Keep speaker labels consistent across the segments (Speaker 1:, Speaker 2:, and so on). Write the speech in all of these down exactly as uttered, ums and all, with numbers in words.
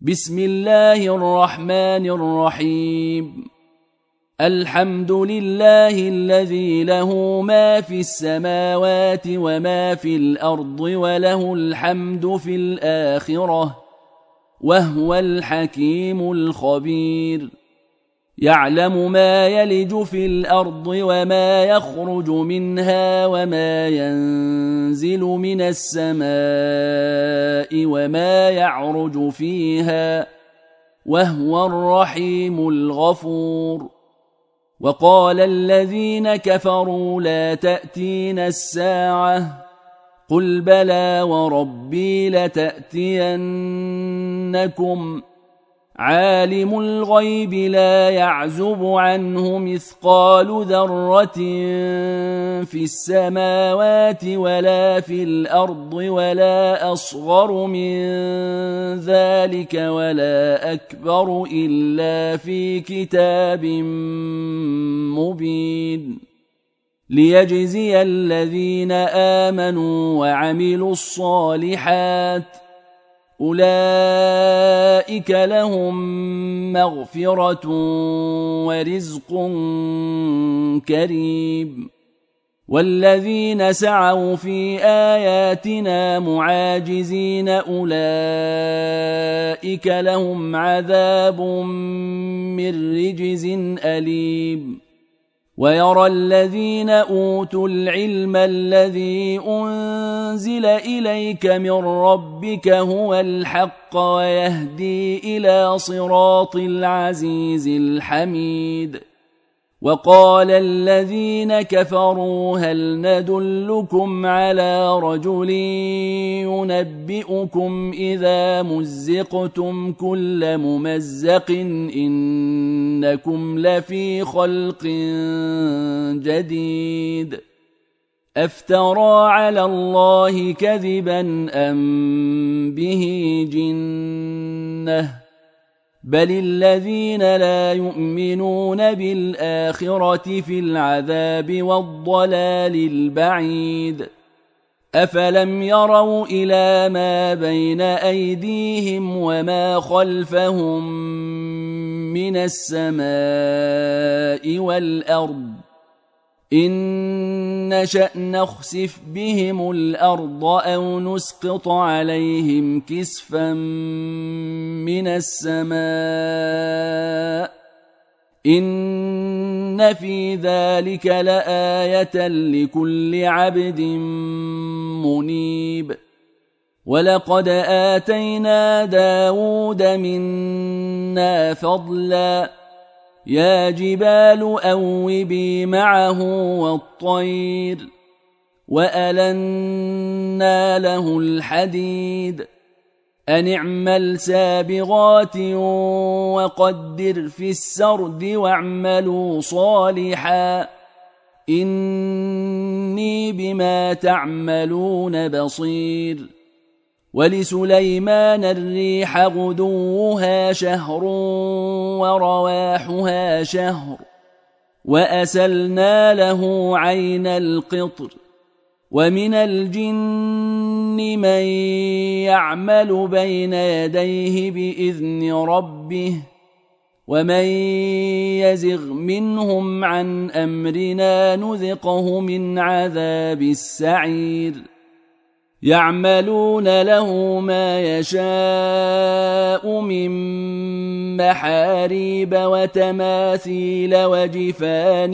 Speaker 1: بسم الله الرحمن الرحيم. الحمد لله الذي له ما في السماوات وما في الأرض وله الحمد في الآخرة وهو الحكيم الخبير. يعلم ما يلج في الأرض وما يخرج منها وما ينزل من السماء وما يعرج فيها وهو الرحيم الغفور. وقال الذين كفروا لا تأتينا الساعة قل بلى وربي لتأتينكم عالم الغيب لا يعزب عنه مثقال ذرة في السماوات ولا في الأرض ولا أصغر من ذلك ولا أكبر إلا في كتاب مبين ليجزي الذين آمنوا وعملوا الصالحات أولئك لهم مغفرة ورزق كريم. والذين سعوا في آياتنا معاجزين أولئك لهم عذاب من رجز أليم. ويرى الذين أوتوا العلم الذي أنزل إليك من ربك هو الحق ويهدي إلى صراط العزيز الحميد. وقال الذين كفروا هل ندلكم على رجل ينبئكم إذا مزقتم كل ممزق إنكم لفي خلق جديد أفترى على الله كذبا أم به جنة بل الذين لا يؤمنون بالآخرة في العذاب والضلال البعيد. أفلم يروا إلى ما بين أيديهم وما خلفهم من السماء والأرض إن نشأ نخسف بهم الأرض أو نسقط عليهم كسفا من السماء إن في ذلك لآية لكل عبد منيب. ولقد آتينا داود منا فضلا يا جبال أوبي معه والطير وألنا له الحديد أن اعمل سابغات وقدر في السرد واعملوا صالحا إني بما تعملون بصير. ولسليمان الريح غدوها شهر ورواحها شهر وأسلنا له عين القطر. ومن الجن من يعمل بين يديه بإذن ربه ومن يزغ منهم عن أمرنا نذقه من عذاب السعير. يعملون له ما يشاء من محاريب وتماثيل وجفان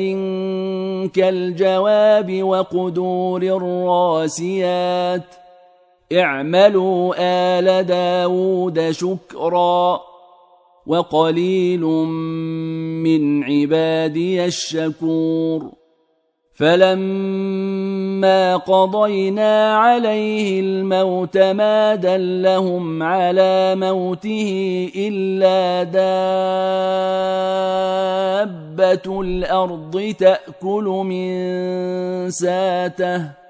Speaker 1: كالجواب وقدور الراسيات اعملوا آل داود شكرا وقليل من عبادي الشكور. فلما قضينا عليه الموت ما دلهم على موته إلا دابة الأرض تأكل من ساته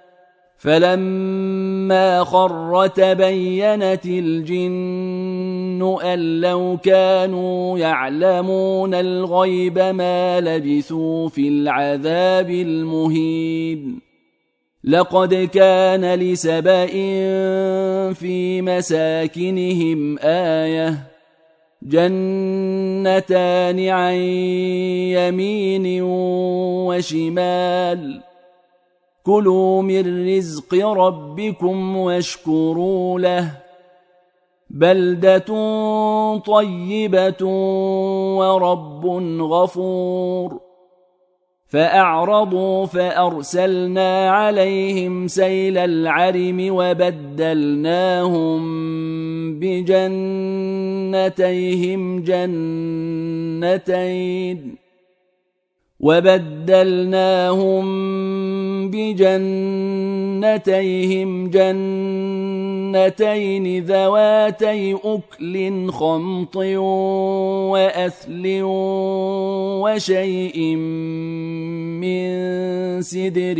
Speaker 1: فلما خر تبينت الجن أن لو كانوا يعلمون الغيب ما لبثوا في العذاب المهين. لقد كان لسبإ في مساكنهم آية جنتان عن يمين وشمال كلوا من رزق ربكم واشكروا له بلدة طيبة ورب غفور فأعرضوا فأرسلنا عليهم سيل العرم وبدلناهم بجنتيهم جنتين وبدلناهم بجنتيهم جنتين ذواتي أكل خمط وأثل وشيء من سدر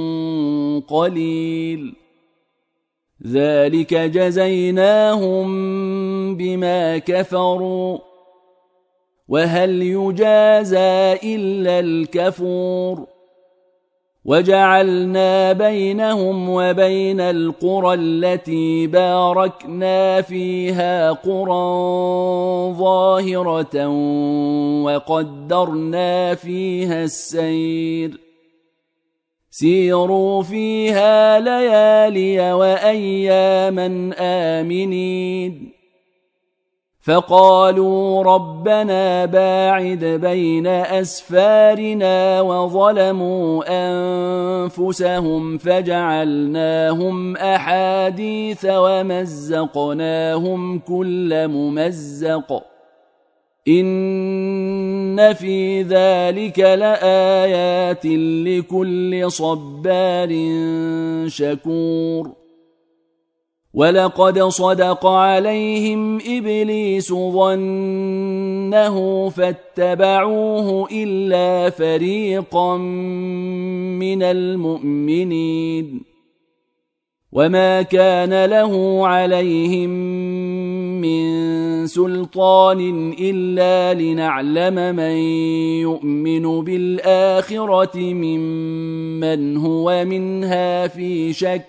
Speaker 1: قليل ذلك جزيناهم بما كفروا وهل يجازى إلا الكفور وجعلنا بينهم وبين القرى التي باركنا فيها قرى ظاهرة وقدرنا فيها السير سيروا فيها ليالي وأياما آمنين فقالوا ربنا باعد بين أسفارنا وظلموا أنفسهم فجعلناهم أحاديث ومزقناهم كل ممزق إن في ذلك لآيات لكل صبار شكور ولقد صدق عليهم إبليس ظنه فاتبعوه إلا فريقا من المؤمنين وما كان له عليهم من سلطان إلا لنعلم من يؤمن بالآخرة ممن هو منها في شك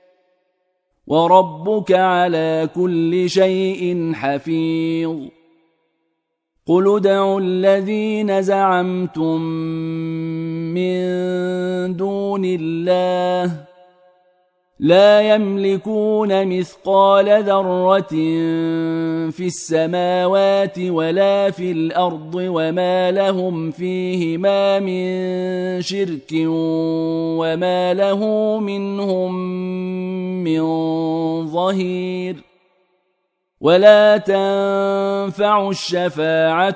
Speaker 1: وربك على كل شيء حفيظ قل ادعوا الذين زعمتم من دون الله لا يملكون مثقال ذرة في السماوات ولا في الأرض وما لهم فيهما من شرك وما له منهم من ظهير ولا تنفع الشفاعة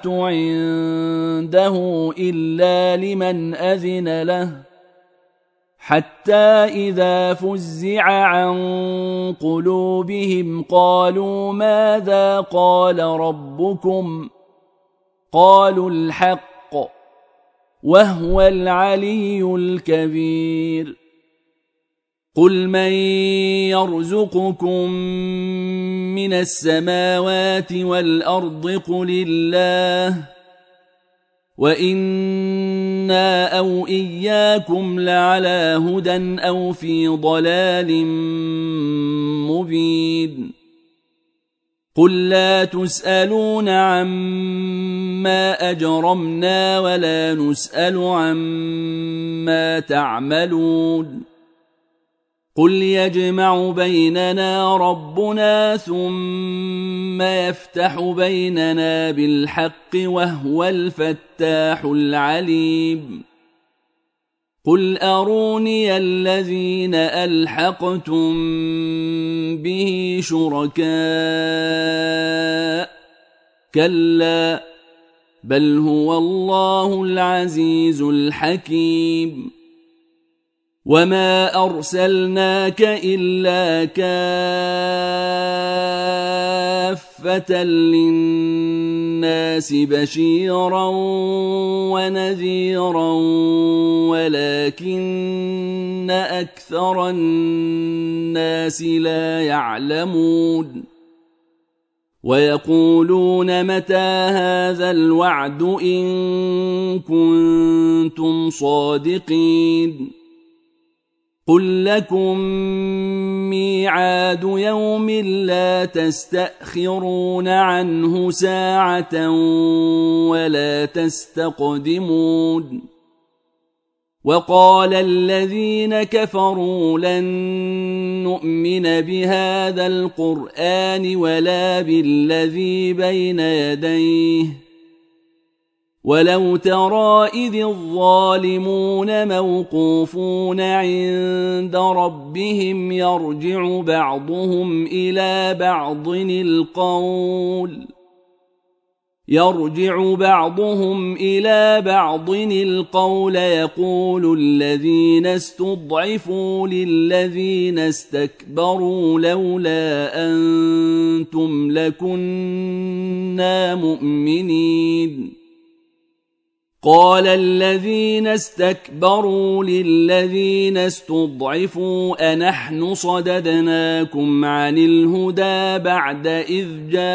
Speaker 1: عنده إلا لمن أذن له حتى إذا فزع عن قلوبهم قالوا ماذا قال ربكم قالوا الحق وهو العلي الكبير قل من يرزقكم من السماوات والأرض قل الله وإنا أو إياكم لعلى هدى أو في ضلال مبين قل لا تسألون عما أجرمنا ولا نسأل عما تعملون قل يجمع بيننا ربنا ثم يفتح بيننا بالحق وهو الفتاح العليم قل أروني الذين ألحقتم به شركاء كلا بل هو الله العزيز الحكيم وما أرسلناك إلا كافة للناس بشيرا ونذيرا ولكن أكثر الناس لا يعلمون ويقولون متى هذا الوعد إن كنتم صادقين قل لكم ميعاد يوم لا تستأخرون عنه ساعة ولا تستقدمون وقال الذين كفروا لن نؤمن بهذا القرآن ولا بالذي بين يديه ولو ترى إذ الظالمون موقوفون عند ربهم يرجع بعضهم إلى بعض القول يرجع بعضهم إلى بعض القول يقول الذين استضعفوا للذين استكبروا لولا أنتم لكنا مؤمنين قال الذين استكبروا للذين استضعفوا أنحن صددناكم عن الهدى بعد إذ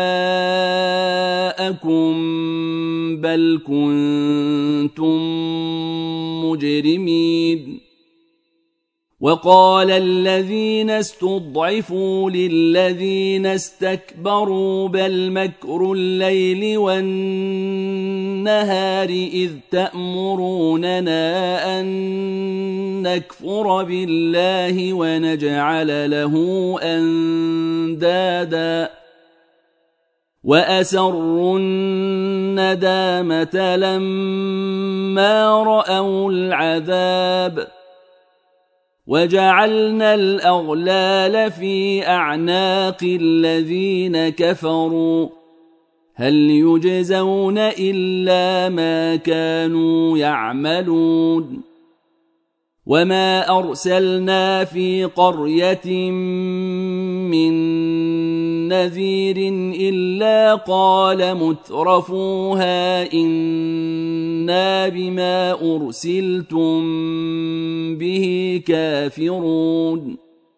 Speaker 1: جاءكم بل كنتم مجرمين وقال الذين استضعفوا للذين استكبروا بل مكر الليل والنهار إذ تأمروننا أن نكفر بالله ونجعل له أندادا وأسروا الندامة لما رأوا العذاب وجعلنا الأغلال في أعناق الذين كفروا هل يجزون إلا ما كانوا يعملون وما أرسلنا في قرية من نذير إلا قال مترفوها إنا بما أرسلتم به كافرون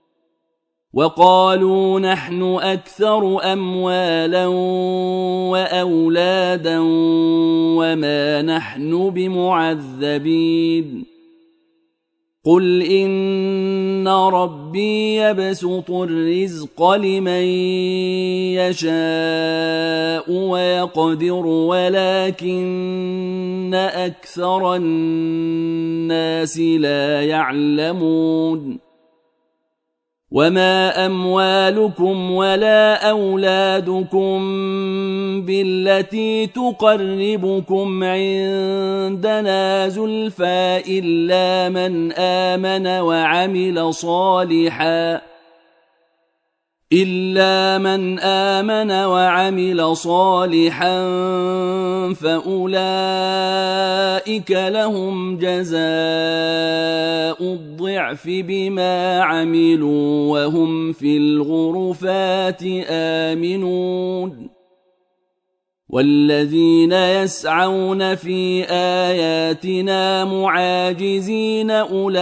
Speaker 1: وقالوا نحن أكثر أموالا وأولادا وما نحن بمعذبين قل إن ربي يبسط الرزق لمن يشاء ويقدر ولكن أكثر الناس لا يعلمون وما أموالكم ولا أولادكم بالتي تقربكم عندنا زلفى إلا من آمن وعمل صالحا إلا من آمن وعمل صالحا فأولئك لهم جزاء الضعف بما عملوا وهم في الغرفات آمنون والذين يسعون في آياتنا معاجزين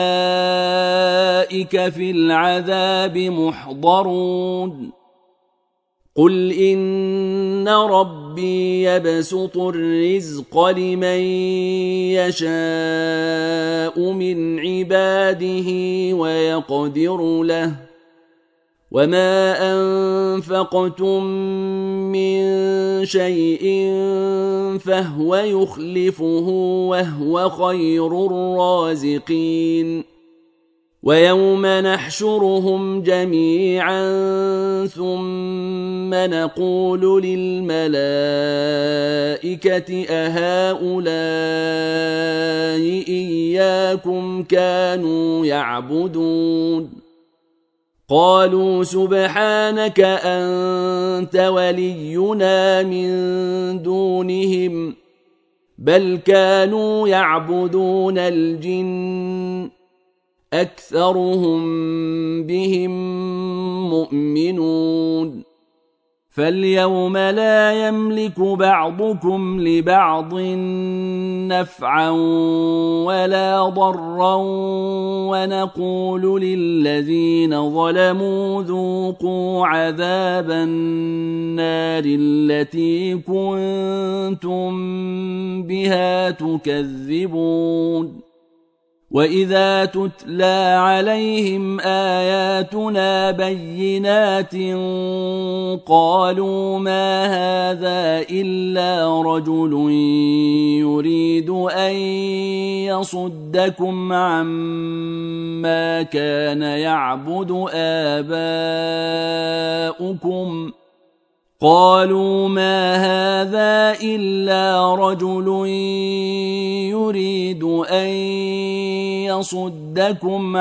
Speaker 1: أولئك في العذاب محضرون قل إن ربي يبسط الرزق لمن يشاء من عباده ويقدر له وما أنفقتم من شيء فهو يخلفه وهو خير الرازقين ويوم نحشرهم جميعا ثم نقول للملائكة أهؤلاء إياكم كانوا يعبدون قالوا سبحانك أنت ولينا من دونهم بل كانوا يعبدون الجن أكثرهم بهم مؤمنون فاليوم لا يملك بعضكم لبعض نفعا ولا ضرا ونقول للذين ظلموا ذوقوا عذاب النار التي كنتم بها تكذبون وإذا تتلى عليهم آياتنا بينات قالوا ما هذا إلا رجل يريد أن يصدكم عما كان يعبد آباؤكم قالوا ما هذا إلا رجل يريد أن يصدكم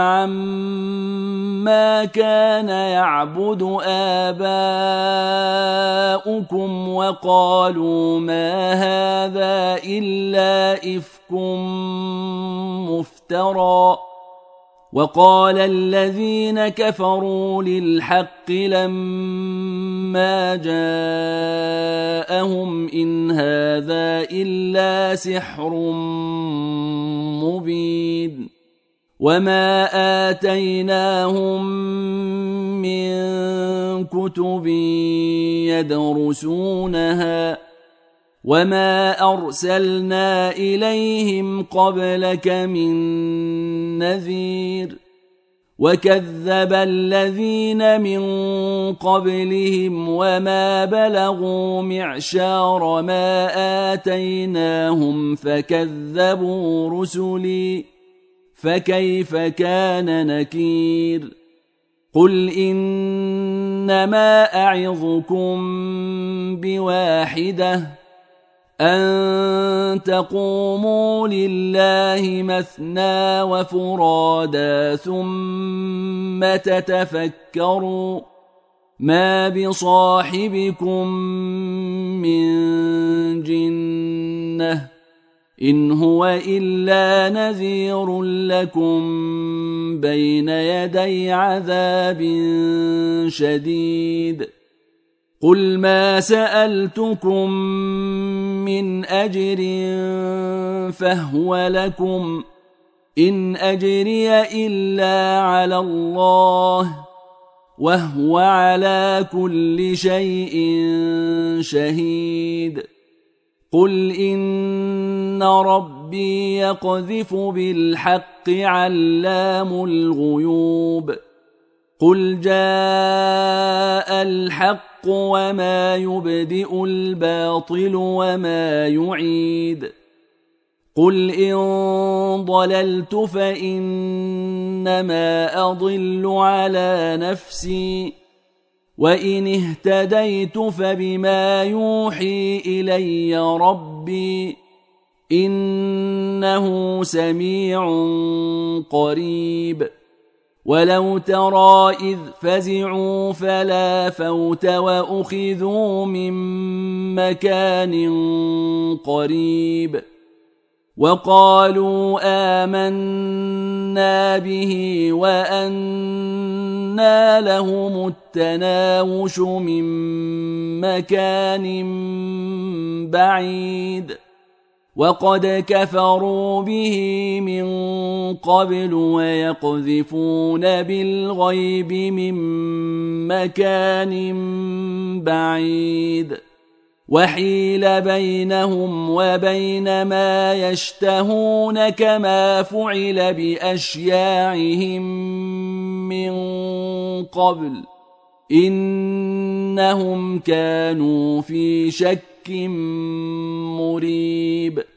Speaker 1: عما كان يعبد آباؤكم وقالوا ما هذا إلا إفك مفترى وقال الذين كفروا للحق لما جاءهم إن هذا إلا سحر مبين وما آتيناهم من كتب يدرسونها وما أرسلنا إليهم قبلك من نذير وكذب الذين من قبلهم وما بلغوا معشار ما آتيناهم فكذبوا رسلي فكيف كان نكير قل إنما أعظكم بواحدة أن تقوموا لله مثنى وفرادا ثم تتفكروا ما بصاحبكم من جنة إن هو إلا نذير لكم بين يدي عذاب شديد قل ما سألتكم من أجر فهو لكم إن أجري إلا على الله وهو على كل شيء شهيد قل إن ربي يقذف بالحق علام الغيوب قل جاء الحق وما يبدئ الباطل وما يعيد قل إن ضللت فإنما أضل على نفسي وإن اهتديت فبما يوحي إلي ربي إنه سميع قريب ولو ترى إذ فزعوا فلا فوت وأخذوا من مكان قريب وقالوا آمنا به وأنى لهم التناوش من مكان بعيد وقد كفروا به من قبل ويقذفون بالغيب من مكان بعيد وحيل بينهم وبين ما يشتهون كما فعل بأشياعهم من قبل إنهم كانوا في شك مريب